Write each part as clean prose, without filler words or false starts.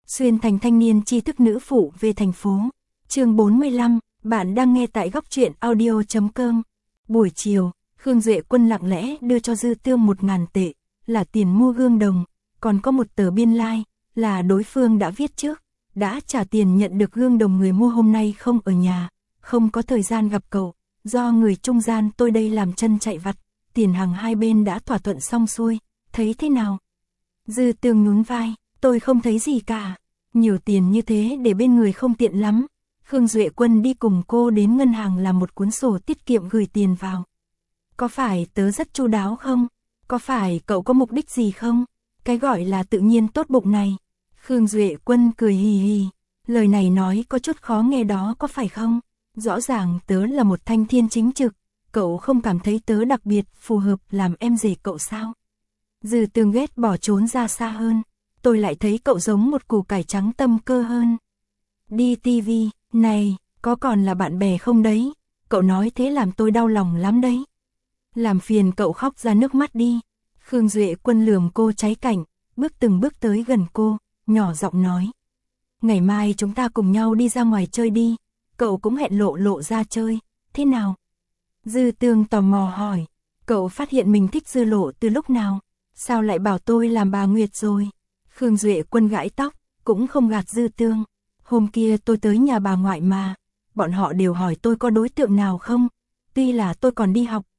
Xuyên thành thanh niên tri thức nữ phụ về thành phố. Chương 45, bạn đang nghe tại góc truyện audio.com. Buổi chiều, Khương Duệ Quân lặng lẽ đưa cho Dư Tương 1.000 tệ, là tiền mua gương đồng, còn có một tờ biên lai, là đối phương đã viết trước, đã trả tiền nhận được gương đồng người mua hôm nay không ở nhà, không có thời gian gặp cậu, do người trung gian tôi đây làm chân chạy vặt, tiền hàng hai bên đã thỏa thuận xong xuôi, thấy thế nào? Dư Tương nhún vai, tôi không thấy gì cả, nhiều tiền như thế để bên người không tiện lắm. Khương Duệ Quân đi cùng cô đến ngân hàng làm một cuốn sổ tiết kiệm gửi tiền vào. Có phải tớ rất chu đáo không? Có phải cậu có mục đích gì không? Cái gọi là tự nhiên tốt bụng này. Khương Duệ Quân cười hì hì, lời này nói có chút khó nghe đó có phải không? Rõ ràng tớ là một thanh thiên chính trực, cậu không cảm thấy tớ đặc biệt phù hợp làm em rể cậu sao? Dư Tương ghét bỏ trốn ra xa hơn, tôi lại thấy cậu giống một củ cải trắng tâm cơ hơn. Đi tivi, này, có còn là bạn bè không đấy? Cậu nói thế làm tôi đau lòng lắm đấy. Làm phiền cậu khóc ra nước mắt đi. Khương Duệ Quân lườm cô cháy cảnh, bước từng bước tới gần cô, nhỏ giọng nói. Ngày mai chúng ta cùng nhau đi ra ngoài chơi đi, cậu cũng hẹn Lộ ra chơi, thế nào? Dư Tương tò mò hỏi, cậu phát hiện mình thích Dư Lộ từ lúc nào? Sao lại bảo tôi làm bà Nguyệt rồi? Khương Duệ Quân gãi tóc, cũng không gạt Dư Tương. Hôm kia tôi tới nhà bà ngoại mà, bọn họ đều hỏi tôi có đối tượng nào không? Tuy là tôi còn đi học,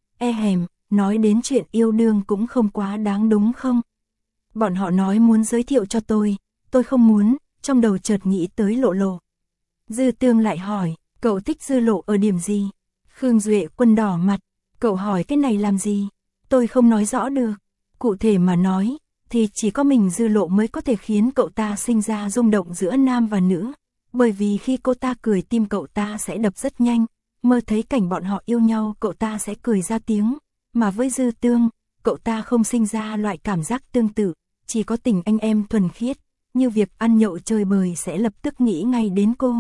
nói đến chuyện yêu đương cũng không quá đáng đúng không? Bọn họ nói muốn giới thiệu cho tôi không muốn, trong đầu chợt nghĩ tới Lộ. Dư Tương lại hỏi, cậu thích Dư Lộ ở điểm gì? Khương Duệ Quân đỏ mặt, cậu hỏi cái này làm gì? Tôi không nói rõ được, cụ thể mà nói, thì chỉ có mình Dư Lộ mới có thể khiến cậu ta sinh ra rung động giữa nam và nữ, bởi vì khi cô ta cười tim cậu ta sẽ đập rất nhanh, mơ thấy cảnh bọn họ yêu nhau cậu ta sẽ cười ra tiếng, mà với Dư Tương, cậu ta không sinh ra loại cảm giác tương tự, chỉ có tình anh em thuần khiết, như việc ăn nhậu chơi bời sẽ lập tức nghĩ ngay đến cô.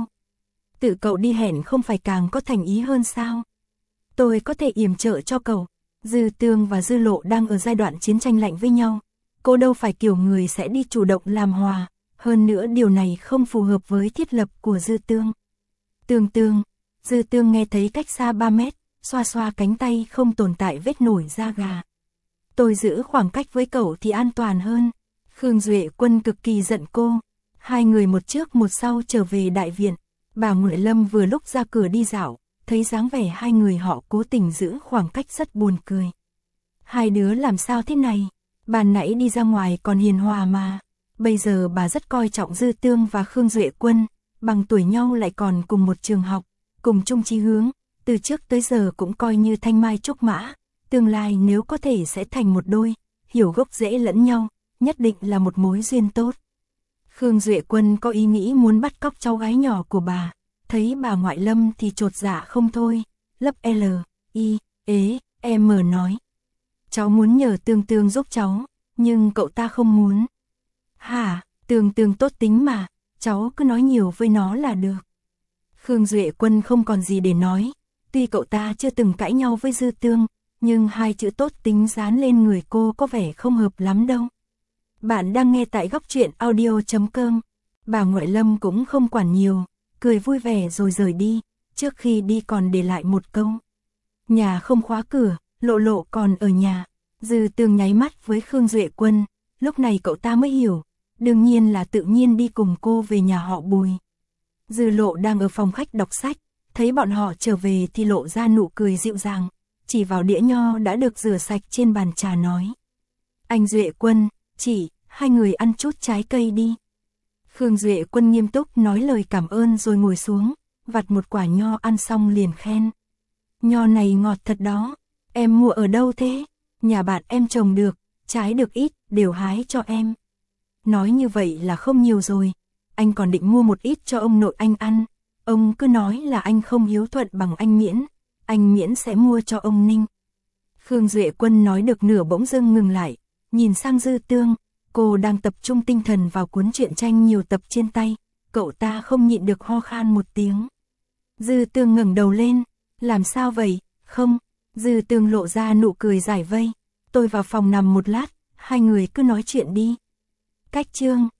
Tự cậu đi hẹn không phải càng có thành ý hơn sao? Tôi có thể yểm trợ cho cậu. Dư Tương và Dư Lộ đang ở giai đoạn chiến tranh lạnh với nhau, cô đâu phải kiểu người sẽ đi chủ động làm hòa, hơn nữa điều này không phù hợp với thiết lập của Dư Tương. Dư Tương nghe thấy cách xa 3 mét, xoa xoa cánh tay không tồn tại vết nổi da gà. Tôi giữ khoảng cách với cậu thì an toàn hơn. Khương Duệ Quân cực kỳ giận cô. Hai người một trước một sau trở về đại viện. Bà Nguyễn Lâm vừa lúc ra cửa đi dạo, thấy dáng vẻ hai người họ cố tình giữ khoảng cách rất buồn cười. Hai đứa làm sao thế này? Ban nãy đi ra ngoài còn hiền hòa mà. Bây giờ bà rất coi trọng Dư Tương và Khương Duệ Quân, bằng tuổi nhau lại còn cùng một trường học, cùng chung chí hướng, từ trước tới giờ cũng coi như thanh mai trúc mã, tương lai nếu có thể sẽ thành một đôi, hiểu gốc rễ lẫn nhau, nhất định là một mối duyên tốt. Khương Duệ Quân có ý nghĩ muốn bắt cóc cháu gái nhỏ của bà, thấy bà ngoại Lâm thì chột dạ không thôi, lấp em nói. Cháu muốn nhờ Tương giúp cháu, nhưng cậu ta không muốn. Hả, Tương tốt tính mà, cháu cứ nói nhiều với nó là được. Khương Duệ Quân không còn gì để nói, tuy cậu ta chưa từng cãi nhau với Dư Tương, nhưng hai chữ tốt tính dán lên người cô có vẻ không hợp lắm đâu. Bạn đang nghe tại góc truyện audio.com. Bà ngoại Lâm cũng không quản nhiều, cười vui vẻ rồi rời đi, trước khi đi còn để lại một câu. Nhà không khóa cửa, Lộ còn ở nhà. Dư Tương nháy mắt với Khương Duệ Quân, lúc này cậu ta mới hiểu, đương nhiên là tự nhiên đi cùng cô về nhà họ Bùi. Dư Lộ đang ở phòng khách đọc sách, thấy bọn họ trở về thì lộ ra nụ cười dịu dàng, chỉ vào đĩa nho đã được rửa sạch trên bàn trà nói. Anh Duệ Quân, chị, hai người ăn chút trái cây đi. Khương Duệ Quân nghiêm túc nói lời cảm ơn rồi ngồi xuống, vặt một quả nho ăn xong liền khen. Nho này ngọt thật đó, em mua ở đâu thế? Nhà bạn em trồng được, trái được ít, đều hái cho em. Nói như vậy là không nhiều rồi, anh còn định mua một ít cho ông nội anh ăn. Ông cứ nói là anh không hiếu thuận bằng anh Miễn sẽ mua cho ông Ninh. Khương Duệ Quân nói được nửa bỗng dưng ngừng lại, nhìn sang Dư Tương, cô đang tập trung tinh thần vào cuốn truyện tranh nhiều tập trên tay, cậu ta không nhịn được ho khan một tiếng. Dư Tương ngẩng đầu lên, làm sao vậy, không? Dư Tương lộ ra nụ cười giải vây, tôi vào phòng nằm một lát, hai người cứ nói chuyện đi. Cách chương